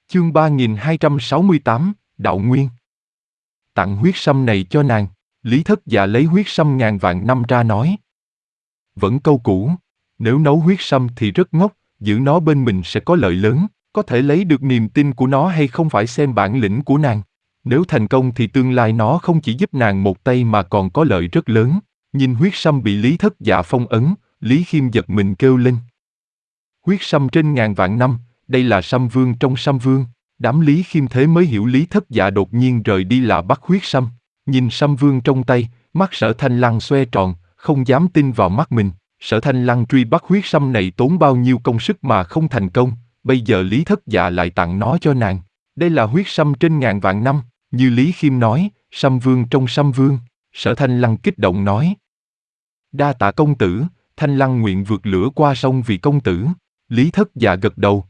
Chương 3268, Đạo Nguyên. Tặng huyết sâm này cho nàng. Lý Thất Dạ lấy huyết sâm ngàn vạn năm ra nói. Vẫn câu cũ, nếu nấu huyết sâm thì rất ngốc, giữ nó bên mình sẽ có lợi lớn, có thể lấy được niềm tin của nó hay không phải xem bản lĩnh của nàng. Nếu thành công thì tương lai nó không chỉ giúp nàng một tay mà còn có lợi rất lớn. Nhìn huyết sâm bị Lý Thất Dạ phong ấn, Lý Khiêm giật mình kêu lên. Huyết sâm trên ngàn vạn năm, đây là sâm vương trong sâm vương. Đám Lý Khiêm thế mới hiểu Lý Thất Dạ đột nhiên rời đi là bắt huyết sâm. Nhìn sâm vương trong tay, mắt Sở Thanh Lăng xoe tròn, không dám tin vào mắt mình. Sở Thanh Lăng truy bắt huyết sâm này tốn bao nhiêu công sức mà không thành công, bây giờ Lý Thất Dạ lại tặng nó cho nàng. Đây là huyết sâm trên ngàn vạn năm, như Lý Khiêm nói, sâm vương trong sâm vương. Sở Thanh Lăng kích động nói. Đa tạ công tử, Thanh Lăng nguyện vượt lửa qua sông vì công tử. Lý Thất Dạ gật đầu.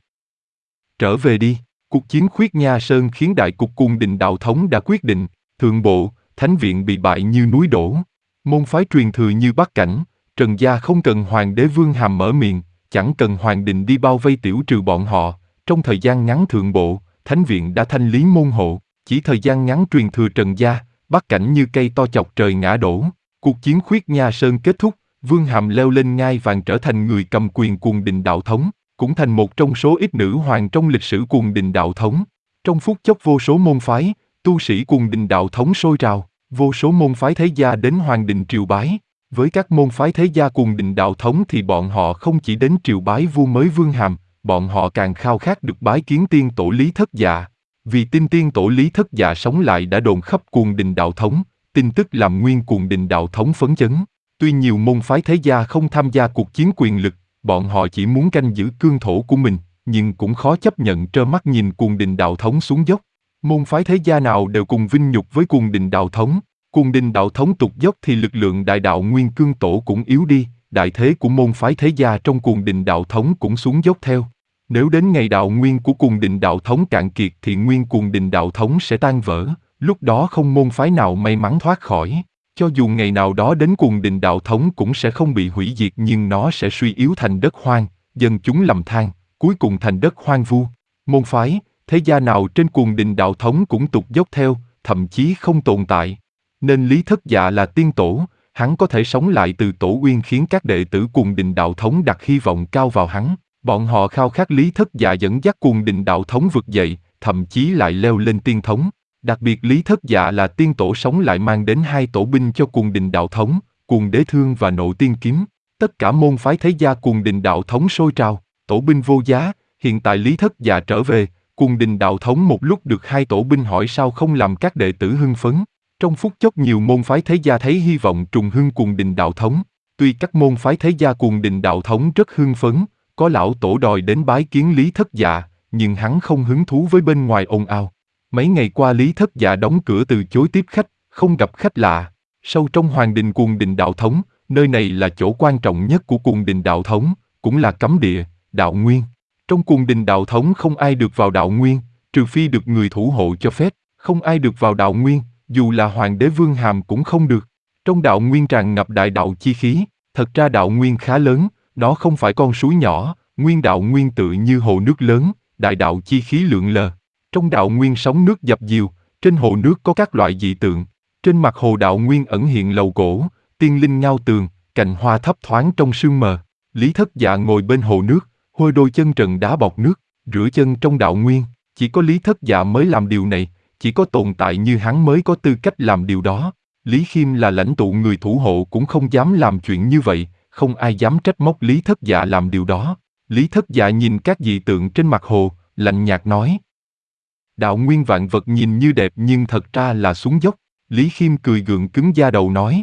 Trở về đi. Cuộc chiến Khuyết Nha Sơn khiến đại cục Cung Đình Đạo Thống đã quyết định, thượng bộ, thánh viện bị bại như núi đổ. Môn phái truyền thừa như Bắc Cảnh, Trần gia không cần hoàng đế Vương Hàm mở miệng, chẳng cần hoàng đình đi bao vây tiểu trừ bọn họ. Trong thời gian ngắn thượng bộ, thánh viện đã thanh lý môn hộ, chỉ thời gian ngắn truyền thừa Trần gia, Bắc Cảnh như cây to chọc trời ngã đổ. Cuộc chiến Khuyết Nha Sơn kết thúc, Vương Hàm leo lên ngai vàng trở thành người cầm quyền Cung Đình Đạo Thống, cũng thành một trong số ít nữ hoàng trong lịch sử Cung Đình Đạo Thống. Trong phút chốc vô số môn phái, tu sĩ Cung Đình Đạo Thống sôi trào, vô số môn phái thế gia đến hoàng đình triều bái. Với các môn phái thế gia Cung Đình Đạo Thống thì bọn họ không chỉ đến triều bái vua mới Vương Hàm, bọn họ càng khao khát được bái kiến tiên tổ Lý Thất Dạ. Vì tin tiên tổ Lý Thất Dạ sống lại đã đồn khắp Cung Đình Đạo Thống, tin tức làm nguyên Cung Đình Đạo Thống phấn chấn. Tuy nhiều môn phái thế gia không tham gia cuộc chiến quyền lực, bọn họ chỉ muốn canh giữ cương thổ của mình, nhưng cũng khó chấp nhận trơ mắt nhìn Cung Đình Đạo Thống xuống dốc. Môn phái thế gia nào đều cùng vinh nhục với Cung Đình Đạo Thống. Cung Đình Đạo Thống tụt dốc thì lực lượng đại đạo nguyên cương tổ cũng yếu đi, đại thế của môn phái thế gia trong Cung Đình Đạo Thống cũng xuống dốc theo. Nếu đến ngày đạo nguyên của Cung Đình Đạo Thống cạn kiệt thì nguyên Cung Đình Đạo Thống sẽ tan vỡ, lúc đó không môn phái nào may mắn thoát khỏi. Cho dù ngày nào đó đến Cung Đình Đạo Thống cũng sẽ không bị hủy diệt nhưng nó sẽ suy yếu thành đất hoang, dân chúng lầm than, cuối cùng thành đất hoang vu. Môn phái, thế gia nào trên Cung Đình Đạo Thống cũng tụt dốc theo, thậm chí không tồn tại. Nên Lý Thất Dạ là tiên tổ, hắn có thể sống lại từ tổ uyên khiến các đệ tử Cung Đình Đạo Thống đặt hy vọng cao vào hắn. Bọn họ khao khát Lý Thất Dạ dẫn dắt Cung Đình Đạo Thống vực dậy, thậm chí lại leo lên tiên thống. Đặc biệt Lý Thất Dạ là tiên tổ sống lại mang đến hai tổ binh cho Cung Đình Đạo Thống, Cung Đế Thương và Nộ Tiên Kiếm. Tất cả môn phái thế gia Cung Đình Đạo Thống sôi trào, tổ binh vô giá. Hiện tại Lý Thất Dạ trở về, Cung Đình Đạo Thống một lúc được hai tổ binh hỏi sao không làm các đệ tử hưng phấn. Trong phút chốc nhiều môn phái thế gia thấy hy vọng trùng hưng Cung Đình Đạo Thống. Tuy các môn phái thế gia Cung Đình Đạo Thống rất hưng phấn, có lão tổ đòi đến bái kiến Lý Thất Dạ, nhưng hắn không hứng thú với bên ngoài ồn ào. Mấy ngày qua Lý Thất Dạ đóng cửa từ chối tiếp khách, không gặp khách lạ. Sâu trong hoàng đình Cung Đình Đạo Thống, nơi này là chỗ quan trọng nhất của Cung Đình Đạo Thống, cũng là cấm địa, đạo nguyên. Trong Cung Đình Đạo Thống không ai được vào đạo nguyên, trừ phi được người thủ hộ cho phép, không ai được vào đạo nguyên, dù là hoàng đế Vương Hàm cũng không được. Trong đạo nguyên tràn ngập đại đạo chi khí, thật ra đạo nguyên khá lớn, nó không phải con suối nhỏ, nguyên đạo nguyên tự như hồ nước lớn, đại đạo chi khí lượn lờ. Trong đạo nguyên sóng nước dập dìu, trên hồ nước có các loại dị tượng. Trên mặt hồ đạo nguyên ẩn hiện lầu gỗ, tiên linh ngao tường, cành hoa thấp thoáng trong sương mờ. Lý Thất Dạ ngồi bên hồ nước, hôi đôi chân trần đá bọt nước, rửa chân trong đạo nguyên. Chỉ có Lý Thất Dạ mới làm điều này, chỉ có tồn tại như hắn mới có tư cách làm điều đó. Lý Khiêm là lãnh tụ người thủ hộ cũng không dám làm chuyện như vậy, không ai dám trách móc Lý Thất Dạ làm điều đó. Lý Thất Dạ nhìn các dị tượng trên mặt hồ, lạnh nhạt nói. Đạo nguyên vạn vật nhìn như đẹp nhưng thật ra là xuống dốc. Lý Khiêm cười gượng cứng da đầu nói.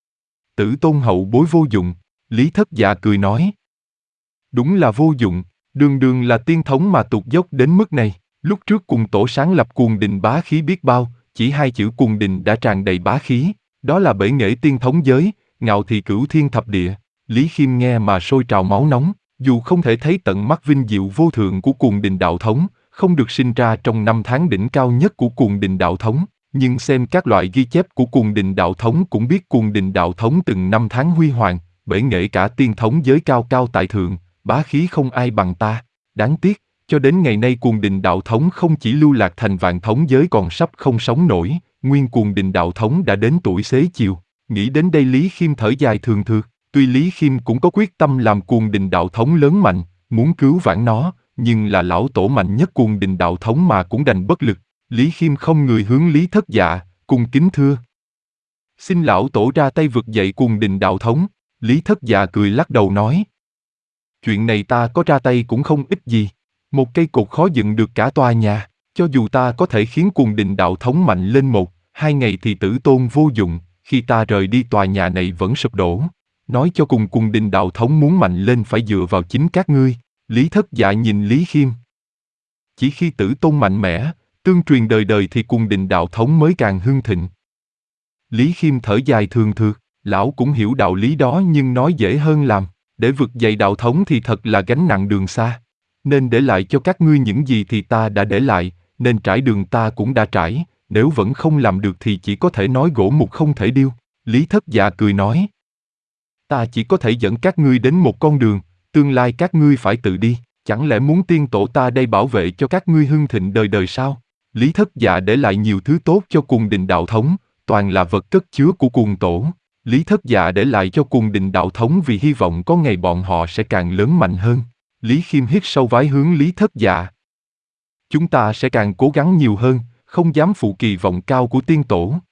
Tử tôn hậu bối vô dụng. Lý Thất Dạ cười nói. Đúng là vô dụng, đường đường là tiên thống mà tụt dốc đến mức này. Lúc trước cùng tổ sáng lập Cung Đình bá khí biết bao, chỉ hai chữ Cung Đình đã tràn đầy bá khí. Đó là bể nghệ tiên thống giới, ngạo thị cửu thiên thập địa. Lý Khiêm nghe mà sôi trào máu nóng, dù không thể thấy tận mắt vinh diệu vô thượng của Cung Đình Đạo Thống, không được sinh ra trong năm tháng đỉnh cao nhất của Cung Đình Đạo Thống, nhưng xem các loại ghi chép của Cung Đình Đạo Thống cũng biết Cung Đình Đạo Thống từng năm tháng huy hoàng, bể nghệ cả tiên thống giới cao cao tại thượng, bá khí không ai bằng ta. Đáng tiếc, Cho đến ngày nay Cuồng Đình Đạo Thống không chỉ lưu lạc thành Vạn Thống giới còn sắp không sống nổi, nguyên Cuồng Đình Đạo Thống đã đến tuổi xế chiều. Nghĩ đến đây Lý Khiêm thở dài thường thượt, tuy Lý Khiêm cũng có quyết tâm làm Cuồng Đình Đạo Thống lớn mạnh, muốn cứu vãn nó, nhưng là lão tổ mạnh nhất Cuồng Đình Đạo Thống mà cũng đành bất lực. Lý Khiêm không người hướng Lý Thất Dạ, cung kính thưa. Xin lão tổ ra tay vực dậy Cuồng Đình Đạo Thống. Lý Thất Dạ cười lắc đầu nói. Chuyện này ta có ra tay cũng không ích gì. Một cây cột khó dựng được cả tòa nhà. Cho dù ta có thể khiến Cuồng Đình Đạo Thống mạnh lên 1-2 ngày thì tử tôn vô dụng, khi ta rời đi tòa nhà này vẫn sụp đổ. Nói cho cùng Cuồng Đình Đạo Thống muốn mạnh lên phải dựa vào chính các ngươi. Lý Thất Dạ nhìn Lý Khiêm. Chỉ khi tử tôn mạnh mẽ, tương truyền đời đời thì Cuồng Đình Đạo Thống mới càng hưng thịnh. Lý Khiêm thở dài thường thượt, lão cũng hiểu đạo lý đó nhưng nói dễ hơn làm. Để vực dậy đạo thống thì thật là gánh nặng đường xa. Nên để lại cho các ngươi những gì thì ta đã để lại, nên trải đường ta cũng đã trải, nếu vẫn không làm được thì chỉ có thể nói gỗ mục không thể điêu. Lý Thất Dạ cười nói. Ta chỉ có thể dẫn các ngươi đến một con đường, tương lai các ngươi phải tự đi, chẳng lẽ muốn tiên tổ ta đây bảo vệ cho các ngươi hưng thịnh đời đời sao? Lý Thất Dạ để lại nhiều thứ tốt cho Cuồng Đình Đạo Thống, toàn là vật cất chứa của Cuồng Tổ. Lý Thất Dạ để lại cho Cuồng Đình Đạo Thống vì hy vọng có ngày bọn họ sẽ càng lớn mạnh hơn. Lý Khiêm hít sâu vái hướng Lý Thất Dạ. Chúng ta sẽ càng cố gắng nhiều hơn, không dám phụ kỳ vọng cao của tiên tổ.